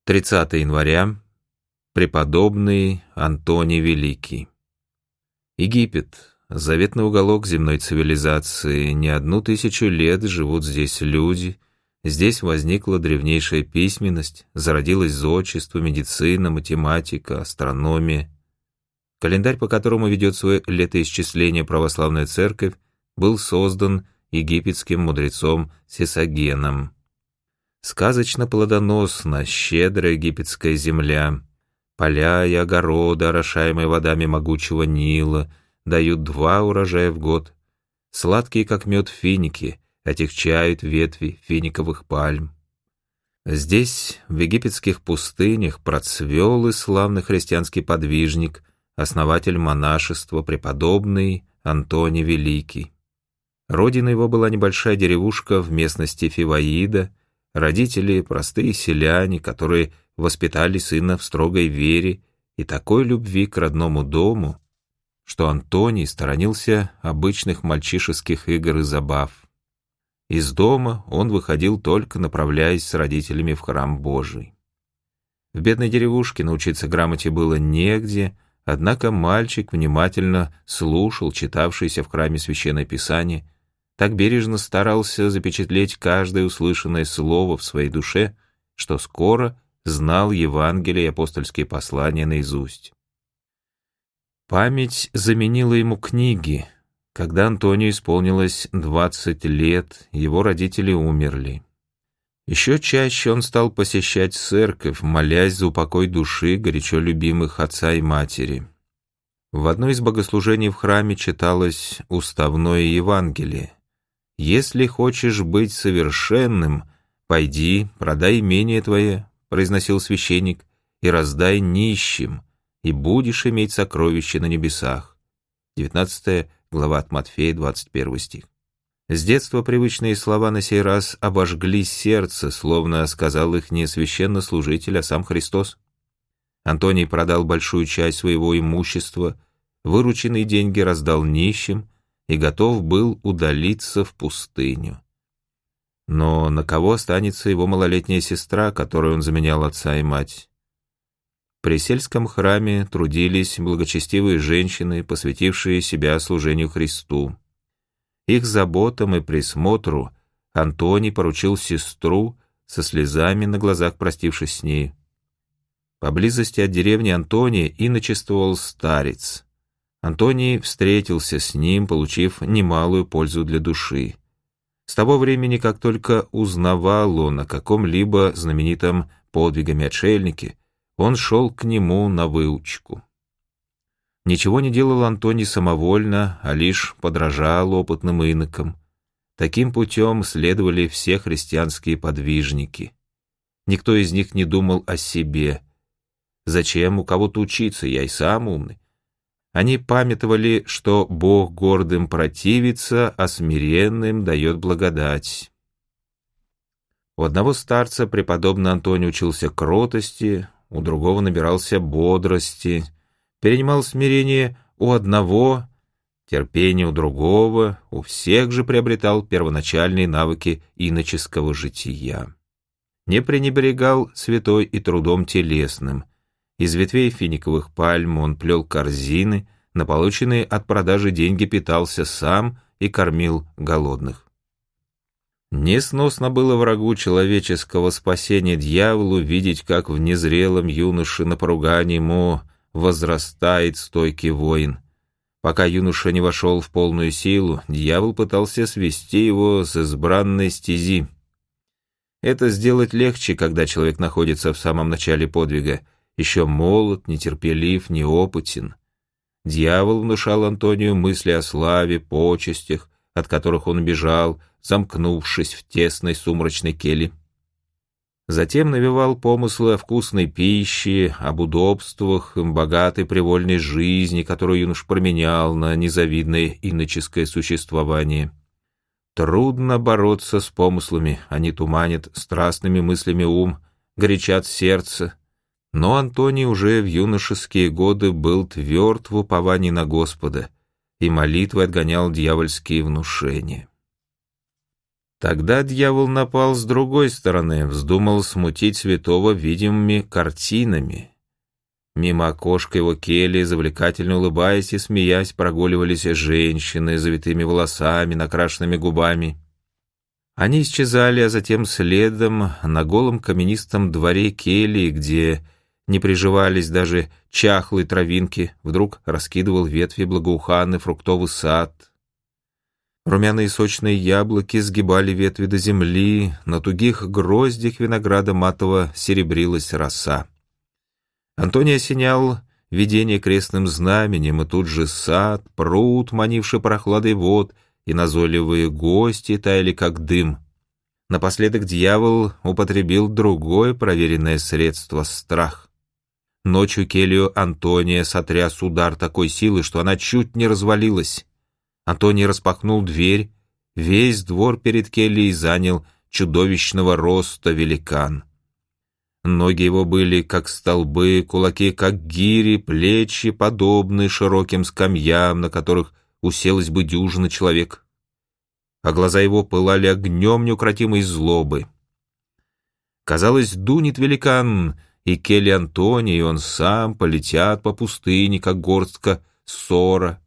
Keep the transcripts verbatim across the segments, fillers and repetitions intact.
тридцатого января. Преподобный Антоний Великий. Египет, заветный уголок земной цивилизации. Не одну тысячу лет живут здесь люди. Здесь возникла древнейшая письменность, зародилось зодчество, медицина, математика, астрономия. Календарь, по которому ведет свое летоисчисление православная церковь, был создан египетским мудрецом Сесагеном. Сказочно плодоносна, щедрая египетская земля. Поля и огороды, орошаемые водами могучего Нила, дают два урожая в год. Сладкие, как мед, финики отягчают ветви финиковых пальм. Здесь, в египетских пустынях, процвел и славный христианский подвижник, основатель монашества, преподобный Антоний Великий. Родина его была небольшая деревушка в местности Фиваида, родители — простые селяне, которые воспитали сына в строгой вере и такой любви к родному дому, что Антоний сторонился обычных мальчишеских игр и забав. Из дома он выходил только направляясь с родителями в храм Божий. В бедной деревушке научиться грамоте было негде, однако мальчик внимательно слушал читавшееся в храме Священное Писание, так бережно старался запечатлеть каждое услышанное слово в своей душе, что скоро знал Евангелие и апостольские послания наизусть. Память заменила ему книги. Когда Антонию исполнилось двадцать лет, его родители умерли. Еще чаще он стал посещать церковь, молясь за упокой души горячо любимых отца и матери. В одно из богослужений в храме читалось уставное Евангелие. «Если хочешь быть совершенным, пойди, продай имение твое», — произносил священник, «и раздай нищим, и будешь иметь сокровища на небесах». девятнадцатая глава от Матфея, двадцать первый стих. С детства привычные слова на сей раз обожгли сердце, словно сказал их не священнослужитель, а сам Христос. Антоний продал большую часть своего имущества, вырученные деньги раздал нищим и готов был удалиться в пустыню. Но на кого останется его малолетняя сестра, которой он заменял отца и мать? При сельском храме трудились благочестивые женщины, посвятившие себя служению Христу. Их заботам и присмотру Антоний поручил сестру, со слезами на глазах простившись с ней. Поблизости от деревни Антония иночествовал старец. Антоний встретился с ним, получив немалую пользу для души. С того времени, как только узнавал он о каком-либо знаменитом подвигами отшельнике, он шел к нему на выучку. Ничего не делал Антоний самовольно, а лишь подражал опытным инокам. Таким путем следовали все христианские подвижники. Никто из них не думал о себе. Зачем у кого-то учиться, я и сам умный. Они памятовали, что Бог гордым противится, а смиренным дает благодать. У одного старца преподобный Антоний учился кротости, у другого набирался бодрости, перенимал смирение у одного, терпение у другого, у всех же приобретал первоначальные навыки иноческого жития. Не пренебрегал святой и трудом телесным. Из ветвей финиковых пальм он плел корзины, на полученные от продажи деньги питался сам и кормил голодных. Несносно было врагу человеческого спасения дьяволу видеть, как в незрелом юноше на поругание ему возрастает стойкий воин. Пока юноша не вошел в полную силу, дьявол пытался свести его с избранной стези. Это сделать легче, когда человек находится в самом начале подвига, еще молод, нетерпелив, неопытен. Дьявол внушал Антонию мысли о славе, почестях, от которых он бежал, замкнувшись в тесной сумрачной келье. Затем навевал помыслы о вкусной пище, об удобствах, богатой привольной жизни, которую юнош променял на незавидное иноческое существование. Трудно бороться с помыслами, они туманят страстными мыслями ум, горячат сердце. Но Антоний уже в юношеские годы был тверд в уповании на Господа и молитвой отгонял дьявольские внушения. Тогда дьявол напал с другой стороны, вздумал смутить святого видимыми картинами. Мимо окошка его кельи, завлекательно улыбаясь и смеясь, прогуливались женщины с завитыми волосами, накрашенными губами. Они исчезали, а затем следом на голом каменистом дворе кельи, где не приживались даже чахлые травинки, вдруг раскидывал ветви благоуханный фруктовый сад. Румяные сочные яблоки сгибали ветви до земли, на тугих гроздях винограда матово серебрилась роса. Антоний осенял видение крестным знаменем, и тут же сад, пруд, манивший прохладой вод, и назойливые гости таяли, как дым. Напоследок дьявол употребил другое проверенное средство — страх. Ночью келью Антония сотряс удар такой силы, что она чуть не развалилась. Антоний распахнул дверь, весь двор перед кельей занял чудовищного роста великан. Ноги его были как столбы, кулаки как гири, плечи подобны широким скамьям, на которых уселась бы дюжина человек, а глаза его пылали огнем неукротимой злобы. Казалось, дунет великан, и келья Антония, и он сам полетят по пустыне, как горстка ссора.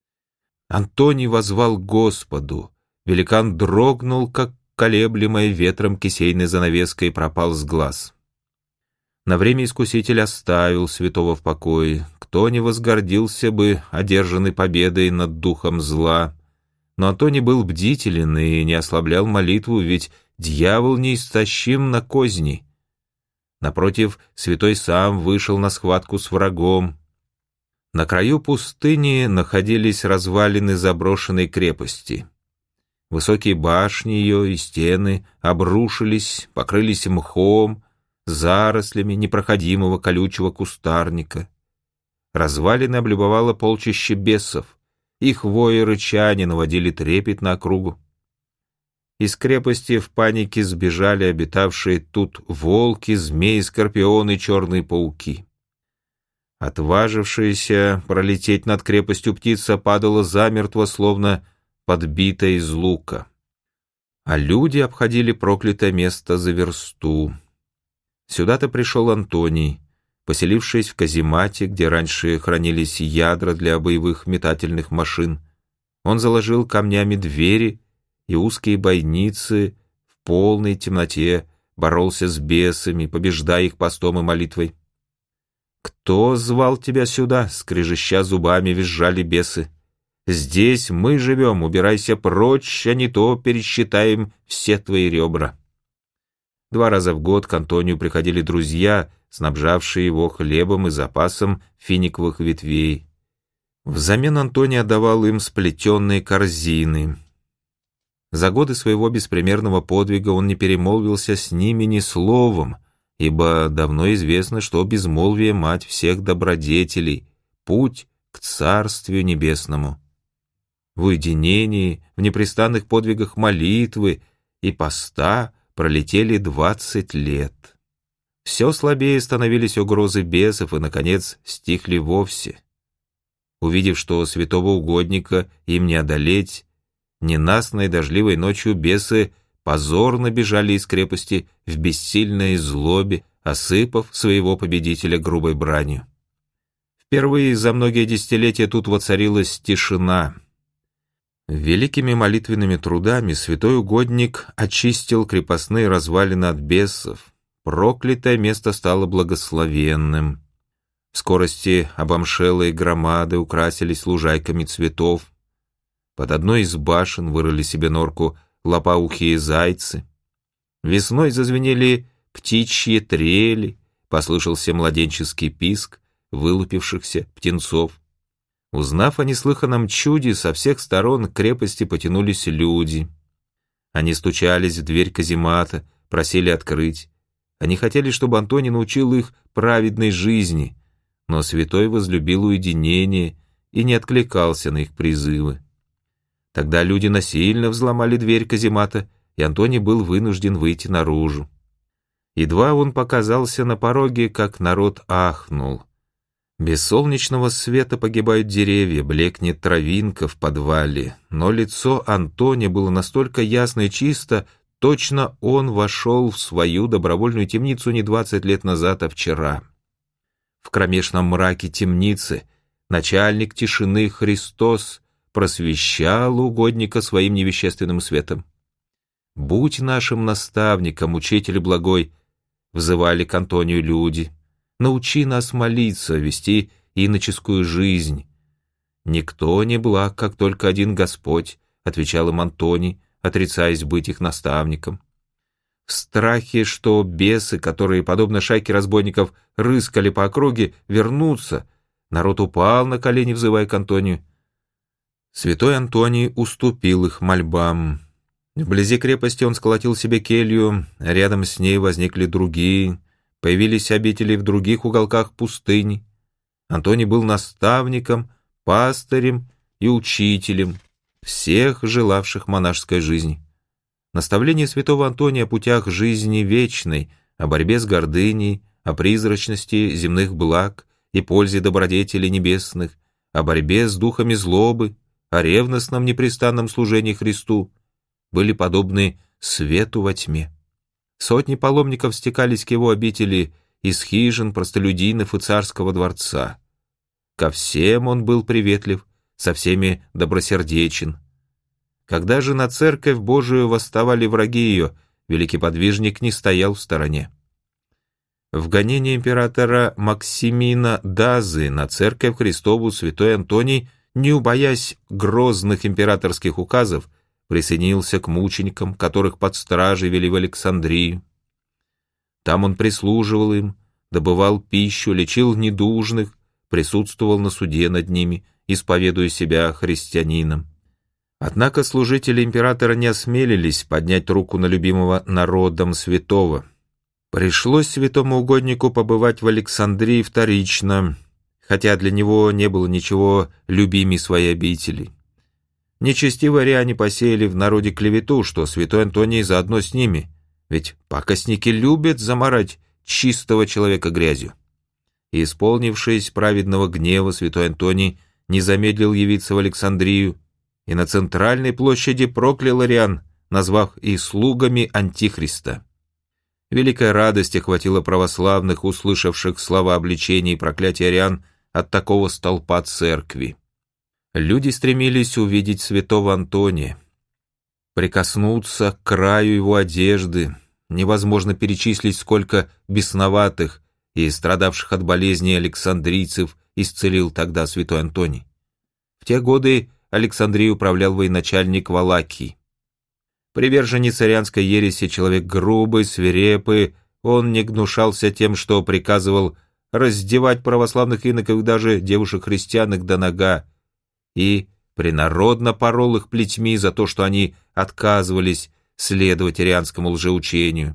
Антоний воззвал Господу, великан дрогнул, как колеблемая ветром кисейной занавеской, и пропал с глаз. На время искуситель оставил святого в покое. Кто не возгордился бы одержанной победой над духом зла? Но Антоний был бдителен и не ослаблял молитву, ведь дьявол неистощим на козни. Напротив, святой сам вышел на схватку с врагом. На краю пустыни находились развалины заброшенной крепости. Высокие башни ее и стены обрушились, покрылись мхом, зарослями непроходимого колючего кустарника. Развалины облюбовало полчище бесов, их вои и рычания наводили трепет на округу. Из крепости в панике сбежали обитавшие тут волки, змеи, скорпионы, черные пауки. Отважившаяся пролететь над крепостью птица падала замертво, словно подбитая из лука. А люди обходили проклятое место за версту. Сюда-то пришел Антоний, поселившись в каземате, где раньше хранились ядра для боевых метательных машин. Он заложил камнями двери и узкие бойницы, в полной темноте боролся с бесами, побеждая их постом и молитвой. «Кто звал тебя сюда?» — скрежеща зубами визжали бесы. «Здесь мы живем, убирайся прочь, а не то пересчитаем все твои ребра». Два раза в год к Антонию приходили друзья, снабжавшие его хлебом и запасом финиковых ветвей. Взамен Антоний отдавал им сплетенные корзины. За годы своего беспримерного подвига он не перемолвился с ними ни словом, ибо давно известно, что безмолвие — мать всех добродетелей, путь к Царствию Небесному. В уединении, в непрестанных подвигах молитвы и поста пролетели двадцать лет. Все слабее становились угрозы бесов и, наконец, стихли вовсе. Увидев, что святого угодника им не одолеть, ненастной дождливой ночью бесы позорно бежали из крепости в бессильной злобе, осыпав своего победителя грубой бранью. Впервые за многие десятилетия тут воцарилась тишина. Великими молитвенными трудами святой угодник очистил крепостные развалины от бесов. Проклятое место стало благословенным. В скорости обомшелые громады украсились лужайками цветов. Под одной из башен вырыли себе норку лопоухие зайцы. Весной зазвенели птичьи трели, послышался младенческий писк вылупившихся птенцов. Узнав о неслыханном чуде, со всех сторон к крепости потянулись люди. Они стучались в дверь каземата, просили открыть. Они хотели, чтобы Антоний научил их праведной жизни, но святой возлюбил уединение и не откликался на их призывы. Тогда люди насильно взломали дверь каземата, и Антоний был вынужден выйти наружу. Едва он показался на пороге, как народ ахнул. Без солнечного света погибают деревья, блекнет травинка в подвале, но лицо Антония было настолько ясно и чисто, точно он вошел в свою добровольную темницу не двадцать лет назад, а вчера. В кромешном мраке темницы начальник тишины Христос просвещал угодника своим невещественным светом. «Будь нашим наставником, учитель благой», — взывали к Антонию люди, — «научи нас молиться, вести иноческую жизнь». «Никто не благ, как только один Господь», — отвечал им Антоний, отрицаясь быть их наставником. В страхе, что бесы, которые, подобно шайке разбойников, рыскали по округе, вернутся, народ упал на колени, взывая к Антонию. Святой Антоний уступил их мольбам. Вблизи крепости он сколотил себе келью, рядом с ней возникли другие, появились обители в других уголках пустыни. Антоний был наставником, пастырем и учителем всех желавших монашеской жизни. Наставление святого Антония о путях жизни вечной, о борьбе с гордыней, о призрачности земных благ и пользе добродетелей небесных, о борьбе с духами злобы, о ревностном непрестанном служении Христу были подобны свету во тьме. Сотни паломников стекались к его обители из хижин, простолюдинов и царского дворца. Ко всем он был приветлив, со всеми добросердечен. Когда же на церковь Божию восставали враги ее, великий подвижник не стоял в стороне. В гонении императора Максимина Дазы на церковь Христову святой Антоний, не убоясь грозных императорских указов, присоединился к мученикам, которых под стражей вели в Александрию. Там он прислуживал им, добывал пищу, лечил недужных, присутствовал на суде над ними, исповедуя себя христианином. Однако служители императора не осмелились поднять руку на любимого народом святого. Пришлось святому угоднику побывать в Александрии вторично, хотя для него не было ничего любимей своей обители. Нечестивые ариане посеяли в народе клевету, что святой Антоний заодно с ними, ведь пакостники любят замарать чистого человека грязью. И, исполнившись праведного гнева, святой Антоний не замедлил явиться в Александрию и на центральной площади проклял ариан, назвав их слугами Антихриста. Великая радость охватила православных, услышавших слова обличения и проклятия ариан от такого столпа церкви. Люди стремились увидеть святого Антония, прикоснуться к краю его одежды. Невозможно перечислить, сколько бесноватых и страдавших от болезней александрийцев исцелил тогда святой Антоний. В те годы Александрией управлял военачальник Валакий. Приверженец арианской ереси, человек грубый, свирепый, он не гнушался тем, что приказывал раздевать православных иноков, даже девушек-христианок до нога, и принародно порол их плетьми за то, что они отказывались следовать арианскому лжеучению.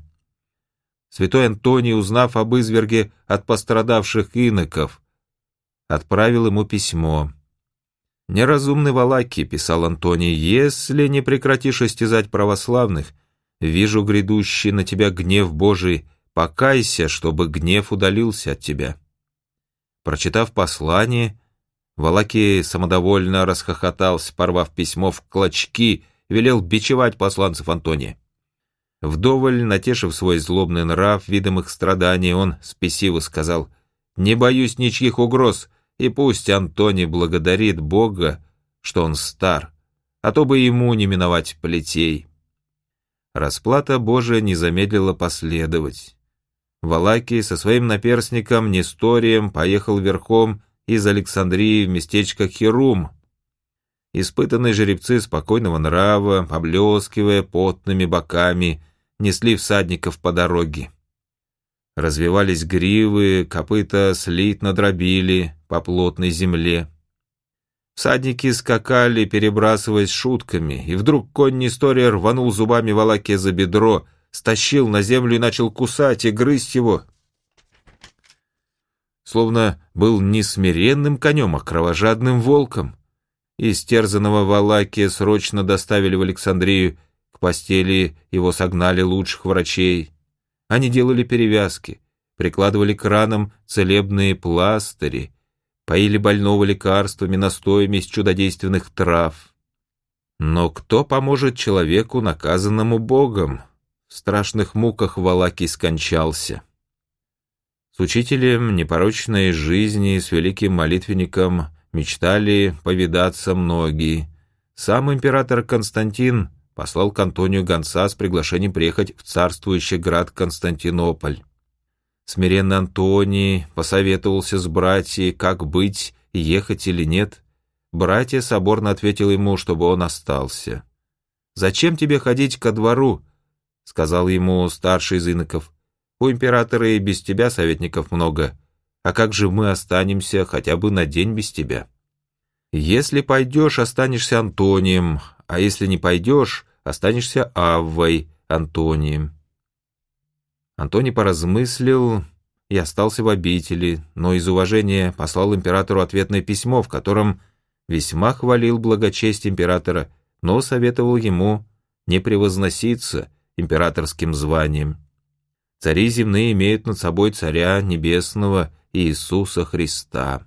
Святой Антоний, узнав об изверге от пострадавших иноков, отправил ему письмо. «Неразумный Валакий», — писал Антоний, — «если не прекратишь истязать православных, вижу грядущий на тебя гнев Божий, покайся, чтобы гнев удалился от тебя». Прочитав послание, Валакий самодовольно расхохотался, порвав письмо в клочки, велел бичевать посланцев Антония. Вдоволь натешив свой злобный нрав видом их страданий, он спесиво сказал: «Не боюсь ничьих угроз, и пусть Антоний благодарит Бога, что он стар, а то бы ему не миновать плетей». Расплата Божия не замедлила последовать. Валакий со своим наперсником Несторием поехал верхом из Александрии в местечко Херум. Испытанные жеребцы спокойного нрава, поблескивая потными боками, несли всадников по дороге. Развивались гривы, копыта слитно дробили по плотной земле. Всадники скакали, перебрасываясь шутками, и вдруг конь Нестория рванул зубами Валакия за бедро, стащил на землю и начал кусать и грызть его, словно был не смиренным конем, а кровожадным волком. Истерзанного Валакия срочно доставили в Александрию, к постели его согнали лучших врачей. Они делали перевязки, прикладывали к ранам целебные пластыри, поили больного лекарствами, настоями из чудодейственных трав. Но кто поможет человеку, наказанному Богом? В страшных муках Валакий скончался. С учителем непорочной жизни, с великим молитвенником мечтали повидаться многие. Сам император Константин послал к Антонию гонца с приглашением приехать в царствующий град Константинополь. Смиренный Антоний посоветовался с братьями, как быть, ехать или нет. Братья соборно ответил ему, чтобы он остался. «Зачем тебе ходить ко двору?» — сказал ему старший из иноков. «У императора и без тебя советников много. А как же мы останемся хотя бы на день без тебя? Если пойдешь, останешься Антонием, а если не пойдешь, останешься Аввой Антонием». Антоний поразмыслил и остался в обители, но из уважения послал императору ответное письмо, в котором весьма хвалил благочесть императора, но советовал ему не превозноситься императорским званием. Цари земные имеют над собой царя небесного Иисуса Христа.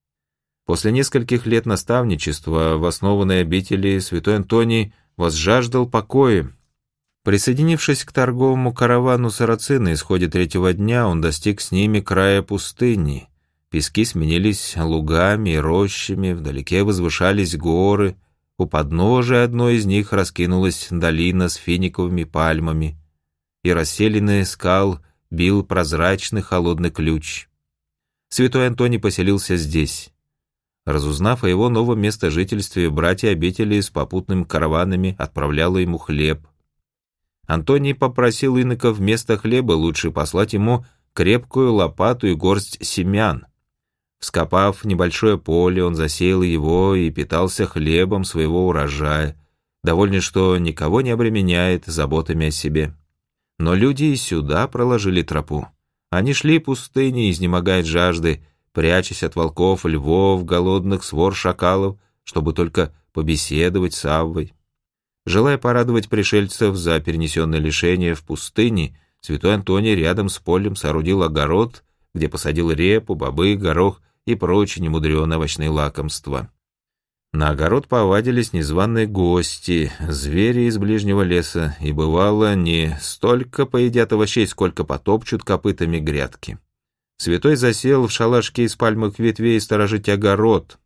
После нескольких лет наставничества в основанной обители святой Антоний возжаждал покоя. Присоединившись к торговому каравану сарацин на исходе третьего дня, он достиг с ними края пустыни. Пески сменились лугами и рощами, вдалеке возвышались горы, у подножия одной из них раскинулась долина с финиковыми пальмами, и расселенный скал бил прозрачный холодный ключ. Святой Антоний поселился здесь. Разузнав о его новом местожительстве, братья обители с попутными караванами отправляло ему хлеб. Антоний попросил иноков вместо хлеба лучше послать ему крепкую лопату и горсть семян. Вскопав небольшое поле, он засеял его и питался хлебом своего урожая, довольный, что никого не обременяет заботами о себе. Но люди и сюда проложили тропу. Они шли пустыней, изнемогая от жажды, прячась от волков, львов, голодных свор шакалов, чтобы только побеседовать с Аввой. Желая порадовать пришельцев за перенесенное лишение в пустыне, святой Антоний рядом с полем соорудил огород, где посадил репу, бобы, горох и прочие немудреные овощные лакомства. На огород повадились незваные гости, звери из ближнего леса, и бывало, не столько поедят овощей, сколько потопчут копытами грядки. Святой засел в шалашке из пальмовых ветвей сторожить огород.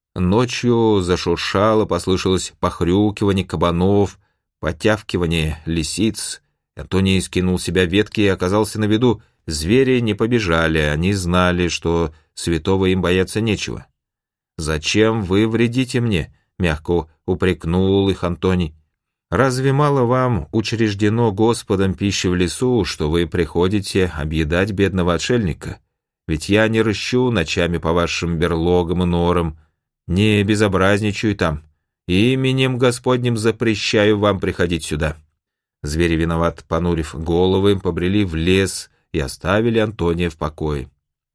Ночью зашуршало, послышалось похрюкивание кабанов, потявкивание лисиц. Антоний скинул с себя ветки и оказался на виду. Звери не побежали, они знали, что святого им бояться нечего. «Зачем вы вредите мне?» — мягко упрекнул их Антоний. «Разве мало вам учреждено Господом пищи в лесу, что вы приходите объедать бедного отшельника? Ведь я не рыщу ночами по вашим берлогам и норам, не безобразничаю там, и именем Господним запрещаю вам приходить сюда». Звери, виноват понурив головы, побрели в лес и оставили Антония в покое.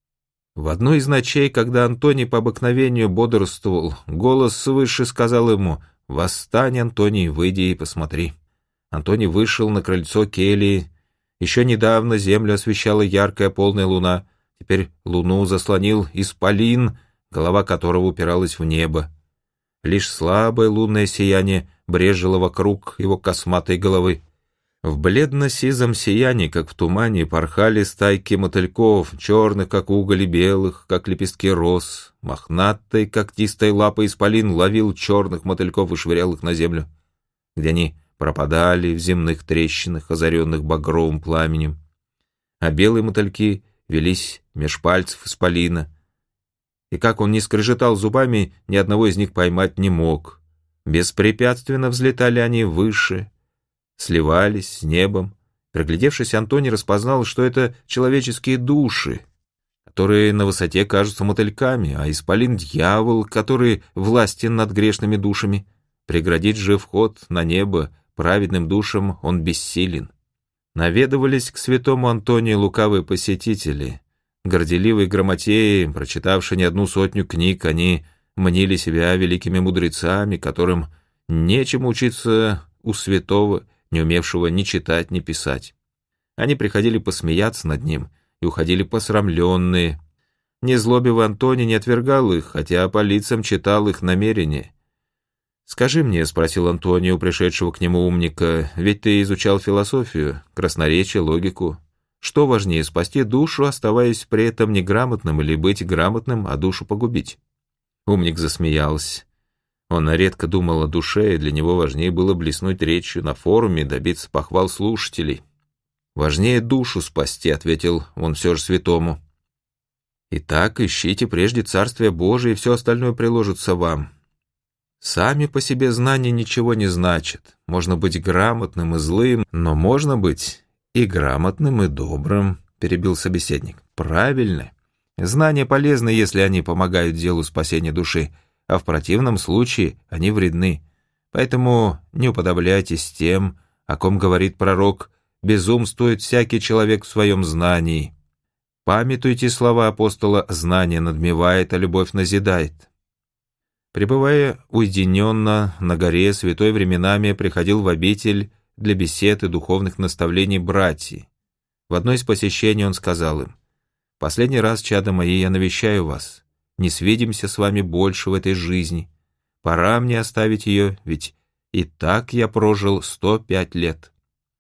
В одну из ночей, когда Антоний по обыкновению бодрствовал, голос свыше сказал ему: «Восстань, Антоний, выйди и посмотри». Антоний вышел на крыльцо кельи. Еще недавно землю освещала яркая полная луна, теперь луну заслонил исполин, голова которого упиралась в небо. Лишь слабое лунное сияние брежило вокруг его косматой головы. В бледно-сизом сиянии, как в тумане, порхали стайки мотыльков, черных, как уголь, и белых, как лепестки роз. Мохнатой, когтистой лапой исполин ловил черных мотыльков и швырял их на землю, где они пропадали в земных трещинах, озаренных багровым пламенем. А белые мотыльки велись меж пальцев исполина, и как он ни скрежетал зубами, ни одного из них поймать не мог. Беспрепятственно взлетали они выше, сливались с небом. Приглядевшись, Антоний распознал, что это человеческие души, которые на высоте кажутся мотыльками, а исполин — дьявол, который властен над грешными душами. Преградить же вход на небо праведным душам он бессилен. Наведывались к святому Антонию лукавые посетители. Горделивые грамотеи, прочитавшие не одну сотню книг, они мнили себя великими мудрецами, которым нечему учиться у святого, не умевшего ни читать, ни писать. Они приходили посмеяться над ним и уходили посрамленные. Незлобивый Антоний не отвергал их, хотя по лицам читал их намерения. «Скажи мне», — спросил Антоний у пришедшего к нему умника, — «ведь ты изучал философию, красноречие, логику. Что важнее, спасти душу, оставаясь при этом неграмотным, или быть грамотным, а душу погубить?» Умник засмеялся. Он редко думал о душе, и для него важнее было блеснуть речью на форуме и добиться похвал слушателей. «Важнее душу спасти», — ответил он все же святому. «Итак, ищите прежде Царствие Божие, и все остальное приложится вам. Сами по себе знания ничего не значат. Можно быть грамотным и злым, но можно быть и грамотным, и добрым», — перебил собеседник. «Правильно. Знания полезны, если они помогают делу спасения души, а в противном случае они вредны. Поэтому не уподобляйтесь тем, о ком говорит пророк: безумствует всякий человек в своем знании. Памятуйте слова апостола: знание надмевает, а любовь назидает». Пребывая уединенно на горе, святой временами приходил в обитель для бесед и духовных наставлений братьев. В одно из посещений он сказал им: «Последний раз, чада мои, я навещаю вас. Не свидимся с вами больше в этой жизни. Пора мне оставить ее, ведь и так я прожил сто пять лет».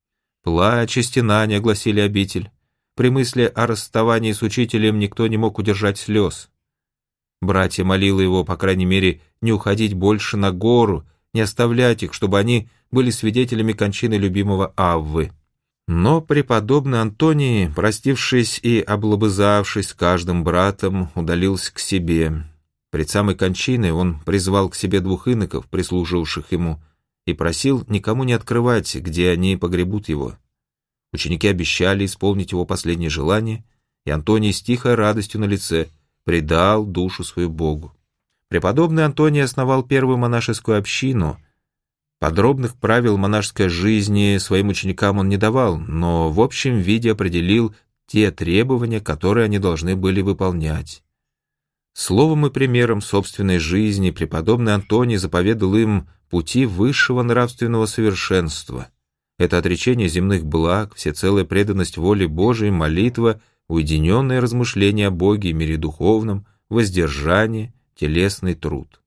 Плач и стенания огласили обитель. При мысли о расставании с учителем никто не мог удержать слез. Братья молило его, по крайней мере, не уходить больше на гору, не оставлять их, чтобы они были свидетелями кончины любимого Аввы. Но преподобный Антоний, простившись и облобызавшись с каждым братом, удалился к себе. Пред самой кончиной он призвал к себе двух иноков, прислуживавших ему, и просил никому не открывать, где они погребут его. Ученики обещали исполнить его последнее желание, и Антоний с тихой радостью на лице предал душу свою Богу. Преподобный Антоний основал первую монашескую общину. Подробных правил монашеской жизни своим ученикам он не давал, но в общем виде определил те требования, которые они должны были выполнять. Словом и примером собственной жизни преподобный Антоний заповедал им пути высшего нравственного совершенства. Это отречение земных благ, всецелая преданность воле Божией, молитва, уединенное размышление о Боге и мире духовном, воздержание, телесный труд.